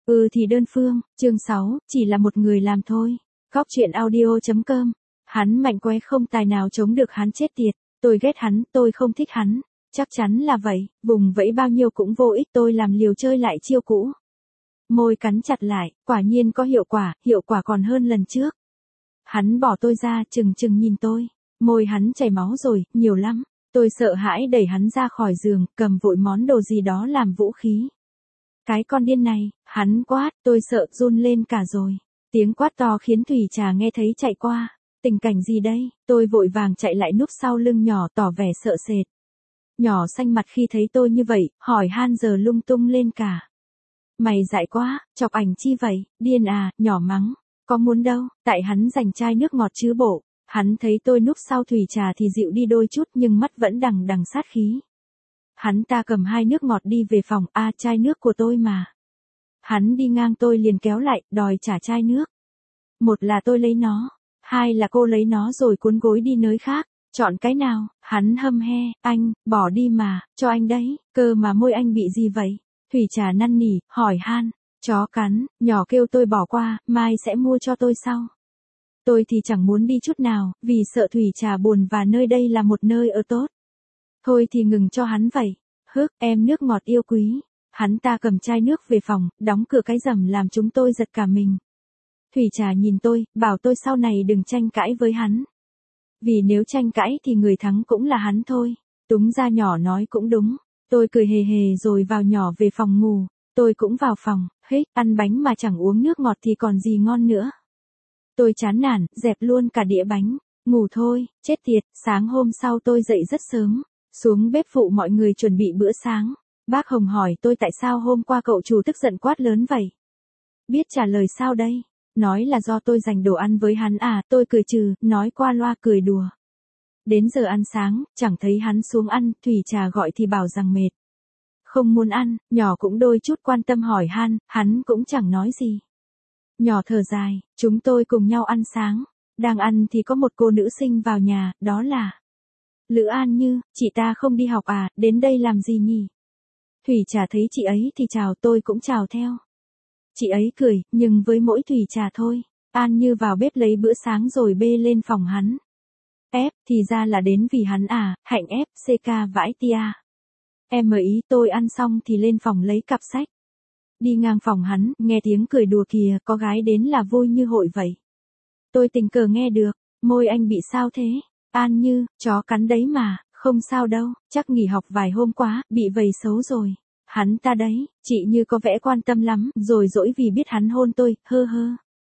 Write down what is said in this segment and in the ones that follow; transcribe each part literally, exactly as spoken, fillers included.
Ừ thì đơn phương, chương sáu, chỉ là một người làm thôi. Góc chuyện audio chấm com. Hắn mạnh quá không tài nào chống được, hắn chết tiệt. Tôi ghét hắn, tôi không thích hắn. Chắc chắn là vậy, vùng vẫy bao nhiêu cũng vô ích, tôi làm liều chơi lại chiêu cũ. Môi cắn chặt lại, quả nhiên có hiệu quả, hiệu quả còn hơn lần trước. Hắn bỏ tôi ra, chừng chừng nhìn tôi. Môi hắn chảy máu rồi, nhiều lắm. Tôi sợ hãi đẩy hắn ra khỏi giường, cầm vội món đồ gì đó làm vũ khí. Cái con điên này, hắn quát, tôi sợ run lên cả rồi. Tiếng quát to khiến Thủy Trà nghe thấy chạy qua. Tình cảnh gì đây? Tôi vội vàng chạy lại núp sau lưng nhỏ tỏ vẻ sợ sệt. Nhỏ xanh mặt khi thấy tôi như vậy, hỏi han giờ lung tung lên cả. Mày dại quá, chọc ảnh chi vậy, điên à, nhỏ mắng. Có muốn đâu, tại hắn dành chai nước ngọt chứ bộ. Hắn thấy tôi núp sau Thủy Trà thì dịu đi đôi chút nhưng mắt vẫn đằng đằng sát khí. Hắn ta cầm hai nước ngọt đi về phòng, a à, chai nước của tôi mà. Hắn đi ngang tôi liền kéo lại, đòi trả chai nước. Một là tôi lấy nó, hai là cô lấy nó rồi cuốn gối đi nơi khác. Chọn cái nào? Hắn hâm he, anh, bỏ đi mà, cho anh đấy, cơ mà môi anh bị gì vậy? Thủy Trà năn nỉ, hỏi han, chó cắn, nhỏ kêu tôi bỏ qua, mai sẽ mua cho tôi sau. Tôi thì chẳng muốn đi chút nào, vì sợ Thủy Trà buồn và nơi đây là một nơi ở tốt. Thôi thì ngừng cho hắn vậy. Hức, em nước ngọt yêu quý. Hắn ta cầm chai nước về phòng, đóng cửa cái rầm làm chúng tôi giật cả mình. Thủy Trà nhìn tôi, bảo tôi sau này đừng tranh cãi với hắn. Vì nếu tranh cãi thì người thắng cũng là hắn thôi. Túng ra nhỏ nói cũng đúng. Tôi cười hề hề rồi vào nhỏ về phòng ngủ. Tôi cũng vào phòng, hích, ăn bánh mà chẳng uống nước ngọt thì còn gì ngon nữa. Tôi chán nản, dẹp luôn cả đĩa bánh. Ngủ thôi, chết tiệt, sáng hôm sau tôi dậy rất sớm. Xuống bếp phụ mọi người chuẩn bị bữa sáng. Bác Hồng hỏi tôi tại sao hôm qua cậu chủ tức giận quát lớn vậy. Biết trả lời sao đây? Nói là do tôi dành đồ ăn với hắn à, tôi cười trừ, nói qua loa cười đùa. Đến giờ ăn sáng, chẳng thấy hắn xuống ăn, Thủy Trà gọi thì bảo rằng mệt. Không muốn ăn, nhỏ cũng đôi chút quan tâm hỏi han, hắn cũng chẳng nói gì. Nhỏ thở dài, chúng tôi cùng nhau ăn sáng. Đang ăn thì có một cô nữ sinh vào nhà, đó là Lữ An Như. Chị ta không đi học à, đến đây làm gì nhỉ? Thủy Trà thấy chị ấy thì chào, tôi cũng chào theo. Chị ấy cười, nhưng với mỗi Thủy Trà thôi. An Như vào bếp lấy bữa sáng rồi bê lên phòng hắn. Ép, thì ra là đến vì hắn à, hạnh ép, xê ca vãi tia. Em mời ý, tôi ăn xong thì lên phòng lấy cặp sách. Đi ngang phòng hắn, nghe tiếng cười đùa kìa, có gái đến là vui như hội vậy. Tôi tình cờ nghe được, môi anh bị sao thế? An Như, chó cắn đấy mà, không sao đâu, chắc nghỉ học vài hôm quá, bị vầy xấu rồi. Hắn ta đấy, chị Như có vẻ quan tâm lắm, rồi dỗi vì biết hắn hôn tôi, hơ hơ.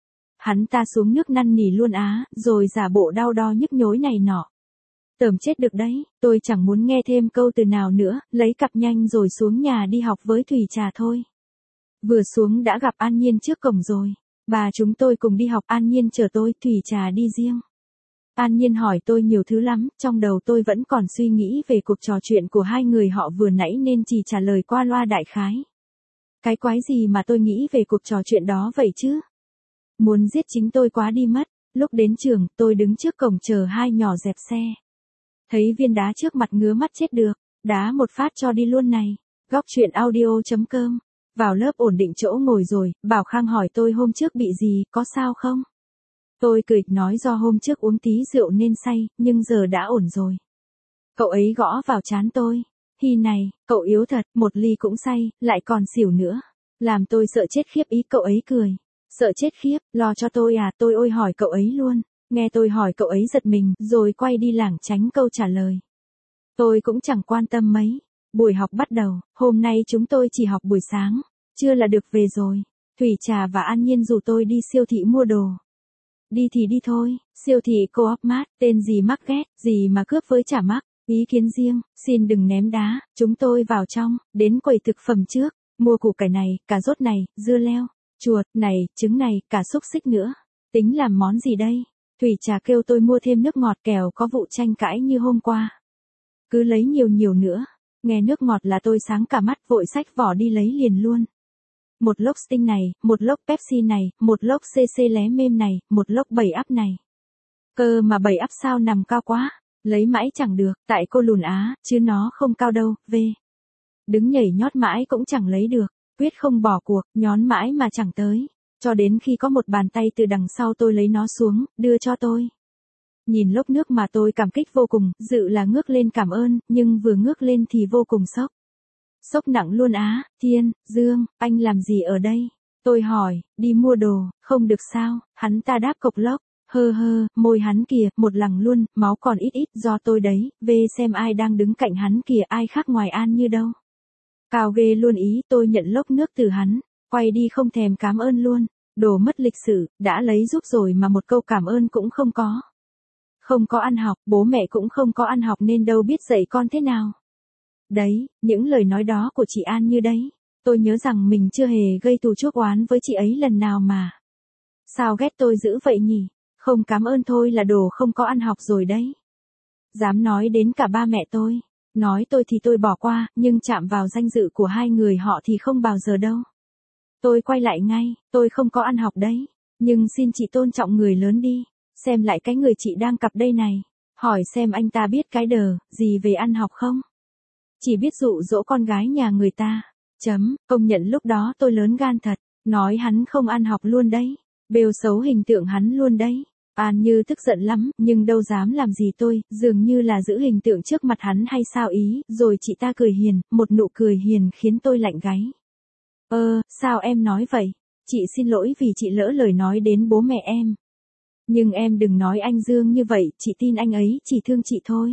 Hắn ta xuống nước năn nỉ luôn á, rồi giả bộ đau đo nhức nhối này nọ. Tởm chết được đấy, tôi chẳng muốn nghe thêm câu từ nào nữa, lấy cặp nhanh rồi xuống nhà đi học với Thủy Trà thôi. Vừa xuống đã gặp An Nhiên trước cổng rồi. Bà chúng tôi cùng đi học, An Nhiên chở tôi, Thủy Trà đi riêng. An Nhiên hỏi tôi nhiều thứ lắm, trong đầu tôi vẫn còn suy nghĩ về cuộc trò chuyện của hai người họ vừa nãy nên chỉ trả lời qua loa đại khái. Cái quái gì mà tôi nghĩ về cuộc trò chuyện đó vậy chứ? Muốn giết chính tôi quá đi mất. Lúc đến trường, tôi đứng trước cổng chờ hai nhỏ dẹp xe. Thấy viên đá trước mặt ngứa mắt chết được, đá một phát cho đi luôn này. Góc chuyện audio chấm com. Vào lớp ổn định chỗ ngồi rồi, Bảo Khang hỏi tôi hôm trước bị gì, có sao không? Tôi cười, nói do hôm trước uống tí rượu nên say, nhưng giờ đã ổn rồi. Cậu ấy gõ vào trán tôi. Hi này, cậu yếu thật, một ly cũng say, lại còn xỉu nữa. Làm tôi sợ chết khiếp ý, cậu ấy cười. Sợ chết khiếp, lo cho tôi à, tôi ôi hỏi cậu ấy luôn. Nghe tôi hỏi cậu ấy giật mình, rồi quay đi lảng tránh câu trả lời. Tôi cũng chẳng quan tâm mấy. Buổi học bắt đầu, hôm nay chúng tôi chỉ học buổi sáng, trưa là được về rồi. Thủy Trà và An Nhiên rủ tôi đi siêu thị mua đồ. Đi thì đi thôi, siêu thị Co-op Mart, tên gì mắc ghét, gì mà cướp với chả mắc, ý kiến riêng, xin đừng ném đá. Chúng tôi vào trong, đến quầy thực phẩm trước, mua củ cải này, cà rốt này, dưa leo, chuột này, trứng này, cả xúc xích nữa. Tính làm món gì đây? Thủy Trà kêu tôi mua thêm nước ngọt kèo có vụ tranh cãi như hôm qua. Cứ lấy nhiều nhiều nữa. Nghe nước ngọt là tôi sáng cả mắt, vội xách vỏ đi lấy liền luôn. Một lốc Sting này, một lốc Pepsi này, một lốc xê xê lé mêm này, một lốc bảy ắp này. Cơ mà bảy ắp sao nằm cao quá, lấy mãi chẳng được, tại cô lùn á, chứ nó không cao đâu, v. Đứng nhảy nhót mãi cũng chẳng lấy được. quyết không bỏ cuộc, nhón mãi mà chẳng tới. Cho đến khi có một bàn tay từ đằng sau tôi lấy nó xuống, đưa cho tôi. Nhìn lốc nước mà tôi cảm kích vô cùng, dự là ngước lên cảm ơn, nhưng vừa ngước lên thì vô cùng sốc. Sốc nặng luôn á, Thiên, Dương, anh làm gì ở đây? Tôi hỏi, đi mua đồ, không được sao, hắn ta đáp cộc lốc, hơ hơ, môi hắn kìa, một lằng luôn, máu còn ít ít, do tôi đấy, về xem ai đang đứng cạnh hắn kìa, ai khác ngoài An Như đâu. Cao ghê luôn ý, tôi nhận lốc nước từ hắn, quay đi không thèm cảm ơn luôn, đồ mất lịch sử, đã lấy giúp rồi mà một câu cảm ơn cũng không có. Không có ăn học, bố mẹ cũng không có ăn học nên đâu biết dạy con thế nào. Đấy, những lời nói đó của chị An Như đấy. Tôi nhớ rằng mình chưa hề gây thù chuốc oán với chị ấy lần nào mà. Sao ghét tôi dữ vậy nhỉ? Không cảm ơn thôi là đồ không có ăn học rồi đấy. Dám nói đến cả ba mẹ tôi. Nói tôi thì tôi bỏ qua, nhưng chạm vào danh dự của hai người họ thì không bao giờ đâu. Tôi quay lại ngay, tôi không có ăn học đấy. Nhưng xin chị tôn trọng người lớn đi. Xem lại cái người chị đang cặp đây này. Hỏi xem anh ta biết cái đờ, gì về ăn học không? Chỉ biết dụ dỗ con gái nhà người ta. Chấm, công nhận lúc đó tôi lớn gan thật. Nói hắn không ăn học luôn đấy. Bêu xấu hình tượng hắn luôn đấy. An Như tức giận lắm, nhưng đâu dám làm gì tôi, dường như là giữ hình tượng trước mặt hắn hay sao ý, rồi chị ta cười hiền, một nụ cười hiền khiến tôi lạnh gáy. Ơ, sao em nói vậy? Chị xin lỗi vì chị lỡ lời nói đến bố mẹ em. Nhưng em đừng nói anh Dương như vậy, chị tin anh ấy chỉ thương chị thôi.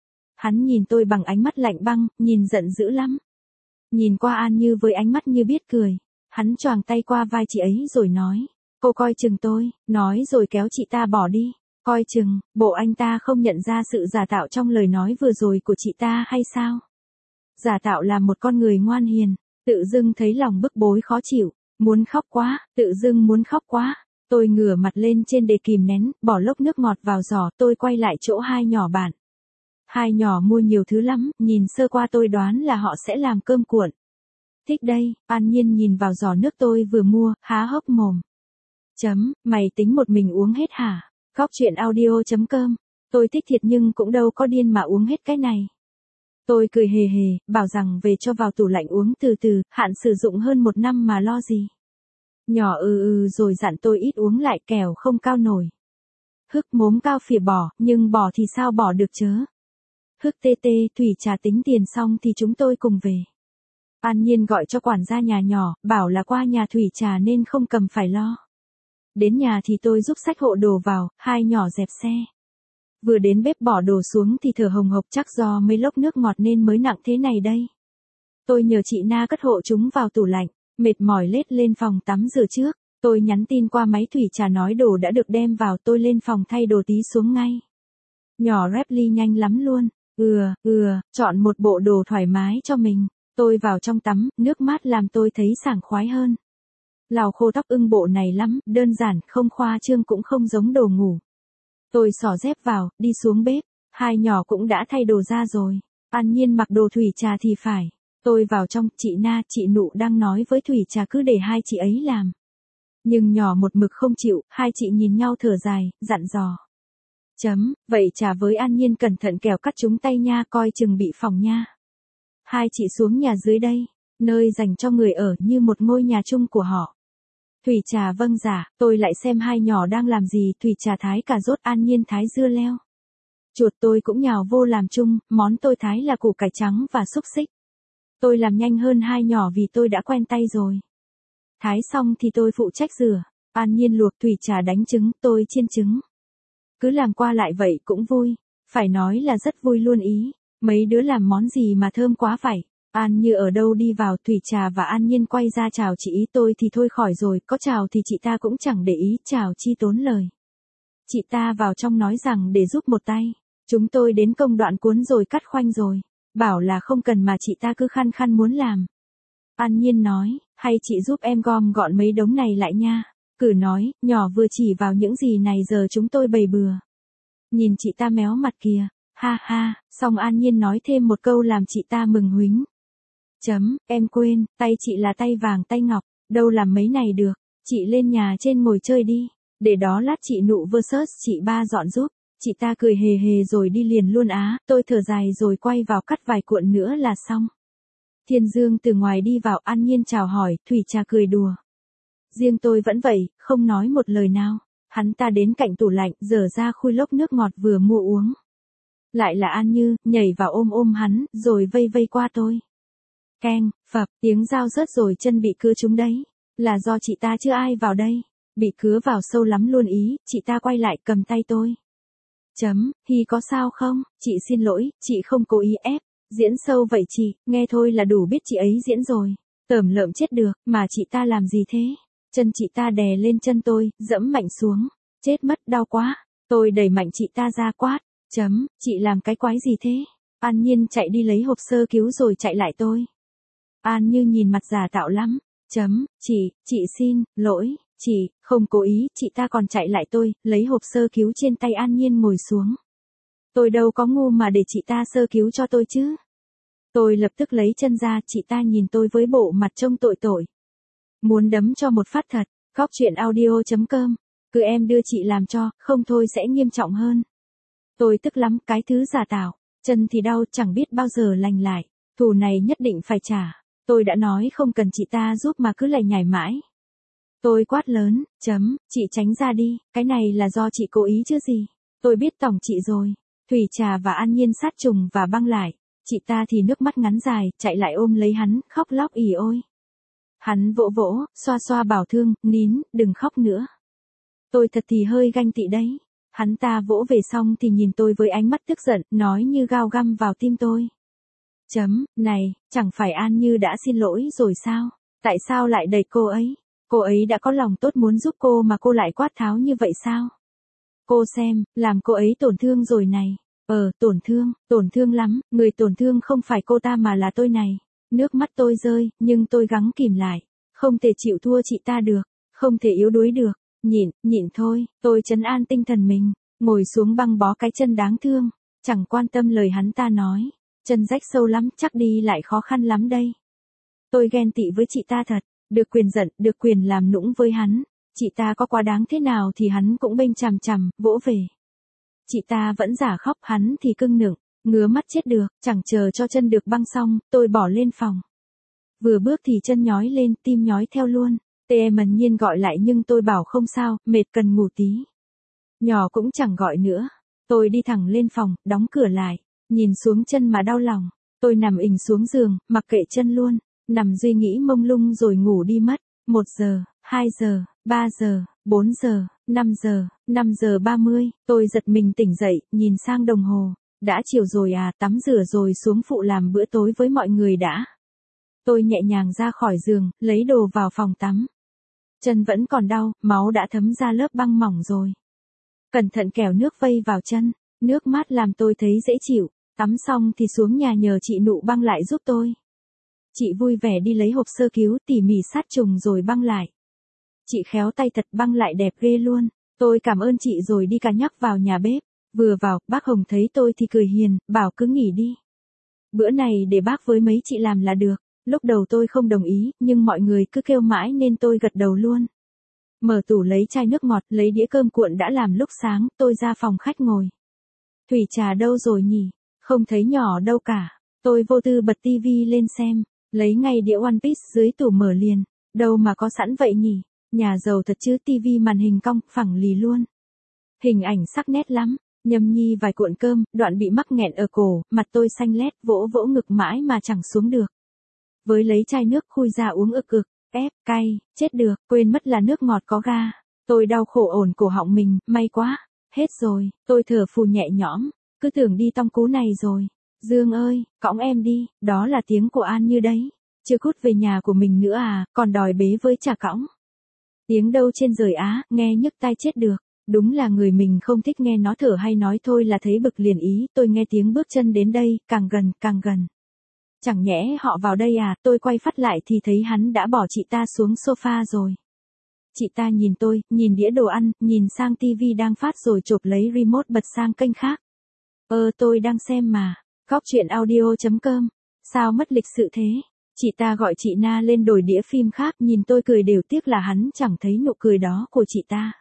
Hắn nhìn tôi bằng ánh mắt lạnh băng, nhìn giận dữ lắm. Nhìn qua An Như với ánh mắt như biết cười. Hắn choàng tay qua vai chị ấy rồi nói. Cô coi chừng tôi, nói rồi kéo chị ta bỏ đi. Coi chừng, bộ anh ta không nhận ra sự giả tạo trong lời nói vừa rồi của chị ta hay sao? Giả tạo là một con người ngoan hiền, tự dưng thấy lòng bức bối khó chịu, muốn khóc quá, tự dưng muốn khóc quá. Tôi ngửa mặt lên trên để kìm nén, bỏ lốc nước ngọt vào giỏ, tôi quay lại chỗ hai nhỏ bạn. Hai nhỏ mua nhiều thứ lắm, nhìn sơ qua tôi đoán là họ sẽ làm cơm cuộn. Thích đây, An Nhiên nhìn vào giỏ nước tôi vừa mua, há hốc mồm. Chấm, mày tính một mình uống hết hả? Góc chuyện audio chấm com. Tôi thích thiệt nhưng cũng đâu có điên mà uống hết cái này. Tôi cười hề hề, bảo rằng về cho vào tủ lạnh uống từ từ, hạn sử dụng hơn một năm mà lo gì. Nhỏ ừ ừ rồi dặn tôi ít uống lại kẻo không cao nổi. Hức mốm cao phìa bỏ, nhưng bỏ thì sao bỏ được chớ. Hức tê tê, Thủy trả tính tiền xong thì chúng tôi cùng về. An Nhiên gọi cho quản gia nhà nhỏ, bảo là qua nhà Thủy trà nên không cầm phải lo. Đến nhà thì tôi giúp xách hộ đồ vào, hai nhỏ dẹp xe. Vừa đến bếp bỏ đồ xuống thì thở hồng hộc chắc do mấy lốc nước ngọt nên mới nặng thế này đây. Tôi nhờ chị Na cất hộ chúng vào tủ lạnh, mệt mỏi lết lên phòng tắm rửa trước. Tôi nhắn tin qua máy Thủy trà nói đồ đã được đem vào, tôi lên phòng thay đồ tí xuống ngay. Nhỏ Reply nhanh lắm luôn, ừa, ừa, chọn một bộ đồ thoải mái cho mình. Tôi vào trong tắm, nước mát làm tôi thấy sảng khoái hơn. Lau khô tóc ưng bộ này lắm, đơn giản, không khoa trương cũng không giống đồ ngủ. Tôi xỏ dép vào, đi xuống bếp, hai nhỏ cũng đã thay đồ ra rồi. An Nhiên mặc đồ Thủy trà thì phải. Tôi vào trong, chị Na, chị Nụ đang nói với Thủy trà cứ để hai chị ấy làm. Nhưng nhỏ một mực không chịu, hai chị nhìn nhau thở dài, dặn dò. Chấm, vậy trà với An Nhiên cẩn thận kẻo cắt chúng tay nha, coi chừng bị phỏng nha. Hai chị xuống nhà dưới đây, nơi dành cho người ở như một ngôi nhà chung của họ. Thủy trà vâng dạ, tôi lại xem hai nhỏ đang làm gì, Thủy trà thái cà rốt, An Nhiên thái dưa leo. Chuột tôi cũng nhào vô làm chung, món tôi thái là củ cải trắng và xúc xích. Tôi làm nhanh hơn hai nhỏ vì tôi đã quen tay rồi. Thái xong thì tôi phụ trách rửa, An Nhiên luộc, Thủy trà đánh trứng, tôi chiên trứng. Cứ làm qua lại vậy cũng vui, phải nói là rất vui luôn ý. Mấy đứa làm món gì mà thơm quá vậy. An Như ở đâu đi vào, Thủy trà và An Nhiên quay ra chào chị ý, tôi thì thôi khỏi rồi, có chào thì chị ta cũng chẳng để ý, chào chi tốn lời. Chị ta vào trong nói rằng để giúp một tay. Chúng tôi đến công đoạn cuốn rồi cắt khoanh rồi. Bảo là không cần mà chị ta cứ khăng khăng muốn làm. An Nhiên nói, hay chị giúp em gom gọn mấy đống này lại nha. Cử nói, nhỏ vừa chỉ vào những gì này giờ chúng tôi bày bừa. Nhìn chị ta méo mặt kìa. Ha ha, xong An Nhiên nói thêm một câu làm chị ta mừng huính. Chấm, em quên, tay chị là tay vàng tay ngọc, đâu làm mấy này được, chị lên nhà trên ngồi chơi đi, để đó lát chị Nụ versus chị Ba dọn giúp. Chị ta cười hề hề rồi đi liền luôn á, tôi thở dài rồi quay vào cắt vài cuộn nữa là xong. Thiên Dương từ ngoài đi vào, An Nhiên chào hỏi, Thủy Trà cười đùa. Riêng tôi vẫn vậy, không nói một lời nào. Hắn ta đến cạnh tủ lạnh, dở ra khui lốc nước ngọt vừa mua uống. Lại là An Như, nhảy vào ôm ôm hắn, rồi vây vây qua tôi. Keng, phập, tiếng dao rớt rồi chân bị cưa trúng đấy. Là do chị ta chưa ai vào đây. Bị cứa vào sâu lắm luôn ý, chị ta quay lại cầm tay tôi. Chấm, Hi có sao không? Chị xin lỗi, chị không cố ý ép. Diễn sâu vậy chị, nghe thôi là đủ biết chị ấy diễn rồi. Tởm lợm chết được, mà chị ta làm gì thế? Chân chị ta đè lên chân tôi, dẫm mạnh xuống. Chết mất, đau quá. Tôi đẩy mạnh chị ta ra quát. Chấm, chị làm cái quái gì thế? An Nhiên chạy đi lấy hộp sơ cứu rồi chạy lại tôi. An Như nhìn mặt giả tạo lắm. Chấm, chị, chị xin, lỗi, chị, không cố ý, chị ta còn chạy lại tôi, lấy hộp sơ cứu trên tay An Nhiên ngồi xuống. Tôi đâu có ngu mà để chị ta sơ cứu cho tôi chứ. Tôi lập tức lấy chân ra, chị ta nhìn tôi với bộ mặt trông tội tội. Muốn đấm cho một phát thật, Cóc Truyện Audio chấm com, cứ em đưa chị làm cho, không thôi sẽ nghiêm trọng hơn. Tôi tức lắm, cái thứ giả tạo, chân thì đau chẳng biết bao giờ lành lại, thù này nhất định phải trả. Tôi đã nói không cần chị ta giúp mà cứ lải nhải mãi. Tôi quát lớn, chấm, chị tránh ra đi, cái này là do chị cố ý chứ gì. Tôi biết tổng chị rồi. Thủy Trà và An Nhiên sát trùng và băng lại. Chị ta thì nước mắt ngắn dài, chạy lại ôm lấy hắn, khóc lóc ỉ ôi. Hắn vỗ vỗ, xoa xoa bảo thương, nín, đừng khóc nữa. Tôi thật thì hơi ganh tị đấy. Hắn ta vỗ về xong thì nhìn tôi với ánh mắt tức giận, nói như gao găm vào tim tôi. Chấm, này, chẳng phải An Như đã xin lỗi rồi sao? Tại sao lại đẩy cô ấy? Cô ấy đã có lòng tốt muốn giúp cô mà cô lại quát tháo như vậy sao? Cô xem, làm cô ấy tổn thương rồi này. Ờ, tổn thương, tổn thương lắm, người tổn thương không phải cô ta mà là tôi này. Nước mắt tôi rơi, nhưng tôi gắng kìm lại. Không thể chịu thua chị ta được, không thể yếu đuối được. Nhịn, nhịn thôi, tôi trấn an tinh thần mình, ngồi xuống băng bó cái chân đáng thương. Chẳng quan tâm lời hắn ta nói. Chân rách sâu lắm, chắc đi lại khó khăn lắm đây. Tôi ghen tị với chị ta thật, được quyền giận, được quyền làm nũng với hắn. Chị ta có quá đáng thế nào thì hắn cũng bênh chằm chằm, vỗ về. Chị ta vẫn giả khóc, hắn thì cưng nựng, ngứa mắt chết được, chẳng chờ cho chân được băng xong, tôi bỏ lên phòng. Vừa bước thì chân nhói lên, tim nhói theo luôn. Tê Mần Nhiên gọi lại nhưng tôi bảo không sao, mệt cần ngủ tí. Nhỏ cũng chẳng gọi nữa. Tôi đi thẳng lên phòng, đóng cửa lại, nhìn xuống chân mà đau lòng. Tôi nằm ình xuống giường, mặc kệ chân luôn, nằm suy nghĩ mông lung rồi ngủ đi mất. Một giờ, hai giờ, ba giờ, bốn giờ, năm giờ, năm giờ ba mươi, tôi giật mình tỉnh dậy, nhìn sang đồng hồ. Đã chiều rồi à, tắm rửa rồi xuống phụ làm bữa tối với mọi người đã. Tôi nhẹ nhàng ra khỏi giường, lấy đồ vào phòng tắm. Chân vẫn còn đau, máu đã thấm ra lớp băng mỏng rồi. Cẩn thận kẻo nước vây vào chân, nước mát làm tôi thấy dễ chịu. Tắm xong thì xuống nhà nhờ chị Nụ băng lại giúp tôi. Chị vui vẻ đi lấy hộp sơ cứu tỉ mỉ sát trùng rồi băng lại. Chị khéo tay thật, băng lại đẹp ghê luôn. Tôi cảm ơn chị rồi đi cả nhắc vào nhà bếp. Vừa vào, bác Hồng thấy tôi thì cười hiền, bảo cứ nghỉ đi. Bữa này để bác với mấy chị làm là được. Lúc đầu tôi không đồng ý, nhưng mọi người cứ kêu mãi nên tôi gật đầu luôn. Mở tủ lấy chai nước ngọt, lấy đĩa cơm cuộn đã làm lúc sáng, tôi ra phòng khách ngồi. Thủy Trà đâu rồi nhỉ? Không thấy nhỏ đâu cả. Tôi vô tư bật tivi lên xem, lấy ngay đĩa One Piece dưới tủ mở liền. Đâu mà có sẵn vậy nhỉ? Nhà giàu thật chứ, tivi màn hình cong, phẳng lì luôn. Hình ảnh sắc nét lắm, nhâm nhi vài cuộn cơm, đoạn bị mắc nghẹn ở cổ, mặt tôi xanh lét, vỗ vỗ ngực mãi mà chẳng xuống được. Với lấy chai nước khui ra uống ực ực, ép, cay, chết được, quên mất là nước ngọt có ga. Tôi đau khổ ổn cổ họng mình, may quá, hết rồi, tôi thở phù nhẹ nhõm, cứ tưởng đi tong cú này rồi. Dương ơi, cõng em đi, đó là tiếng của An Như đấy. Chưa cút về nhà của mình nữa à, còn đòi bế với chả cõng. Tiếng đâu trên rời Á, nghe nhức tai chết được. Đúng là người mình không thích nghe nó thở hay nói thôi là thấy bực liền ý. Tôi nghe tiếng bước chân đến đây, càng gần, càng gần. Chẳng nhẽ họ vào đây à, tôi quay phát lại thì thấy hắn đã bỏ chị ta xuống sofa rồi. Chị ta nhìn tôi, nhìn đĩa đồ ăn, nhìn sang tivi đang phát rồi chộp lấy remote bật sang kênh khác. Ờ tôi đang xem mà, Cóc Truyện Audio chấm com, sao mất lịch sự thế? Chị ta gọi chị Na lên đổi đĩa phim khác, nhìn tôi cười đều tiếc là hắn chẳng thấy nụ cười đó của chị ta.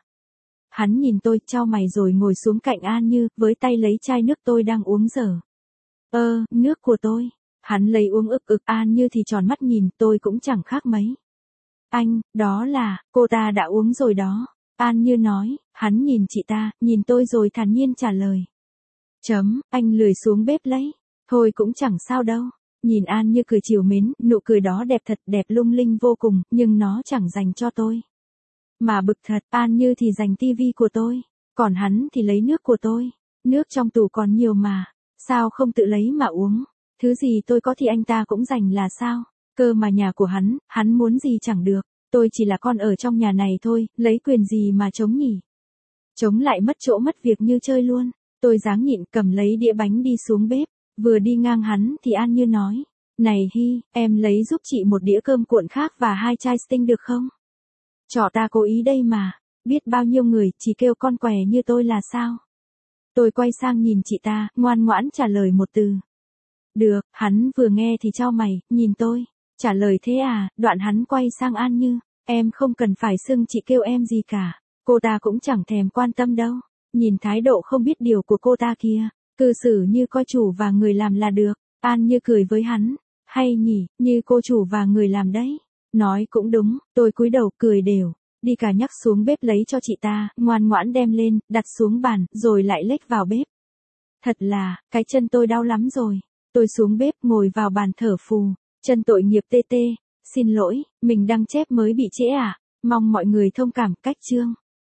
Hắn nhìn tôi, chau mày rồi ngồi xuống cạnh An Như, với tay lấy chai nước tôi đang uống dở. Ơ, nước của tôi. Hắn lấy uống ực ực, An Như thì tròn mắt nhìn, tôi cũng chẳng khác mấy. Anh, đó là, cô ta đã uống rồi đó. An Như nói, hắn nhìn chị ta, nhìn tôi rồi thản nhiên trả lời. Chấm, anh lười xuống bếp lấy. Thôi cũng chẳng sao đâu. Nhìn An Như cười trìu mến, nụ cười đó đẹp thật, đẹp lung linh vô cùng, nhưng nó chẳng dành cho tôi. Mà bực thật, An Như thì dành tivi của tôi, còn hắn thì lấy nước của tôi. Nước trong tủ còn nhiều mà, sao không tự lấy mà uống? Thứ gì tôi có thì anh ta cũng dành là sao? Cơ mà nhà của hắn, hắn muốn gì chẳng được. Tôi chỉ là con ở trong nhà này thôi, lấy quyền gì mà chống nhỉ? Chống lại mất chỗ mất việc như chơi luôn. Tôi dáng nhịn cầm lấy đĩa bánh đi xuống bếp. Vừa đi ngang hắn thì An Như nói. Này Hy, em lấy giúp chị một đĩa cơm cuộn khác và hai chai sting được không? Trò ta cố ý đây mà. Biết bao nhiêu người chỉ kêu con què như tôi là sao? Tôi quay sang nhìn chị ta, ngoan ngoãn trả lời một từ. Được, hắn vừa nghe thì chau mày, nhìn tôi. Trả lời thế à, đoạn hắn quay sang An Như. Em không cần phải xưng chị kêu em gì cả. Cô ta cũng chẳng thèm quan tâm đâu. Nhìn thái độ không biết điều của cô ta kia. Cư xử như coi chủ và người làm là được. An Như cười với hắn. Hay nhỉ, như cô chủ và người làm đấy. Nói cũng đúng, tôi cúi đầu cười đều. Đi cả nhắc xuống bếp lấy cho chị ta, ngoan ngoãn đem lên, đặt xuống bàn, rồi lại lếch vào bếp. Thật là, cái chân tôi đau lắm rồi. Tôi xuống bếp ngồi vào bàn thở phù. Chân tội nghiệp tê tê. Xin lỗi, mình đăng chép mới bị trễ à? Mong mọi người thông cảm. Cách chương.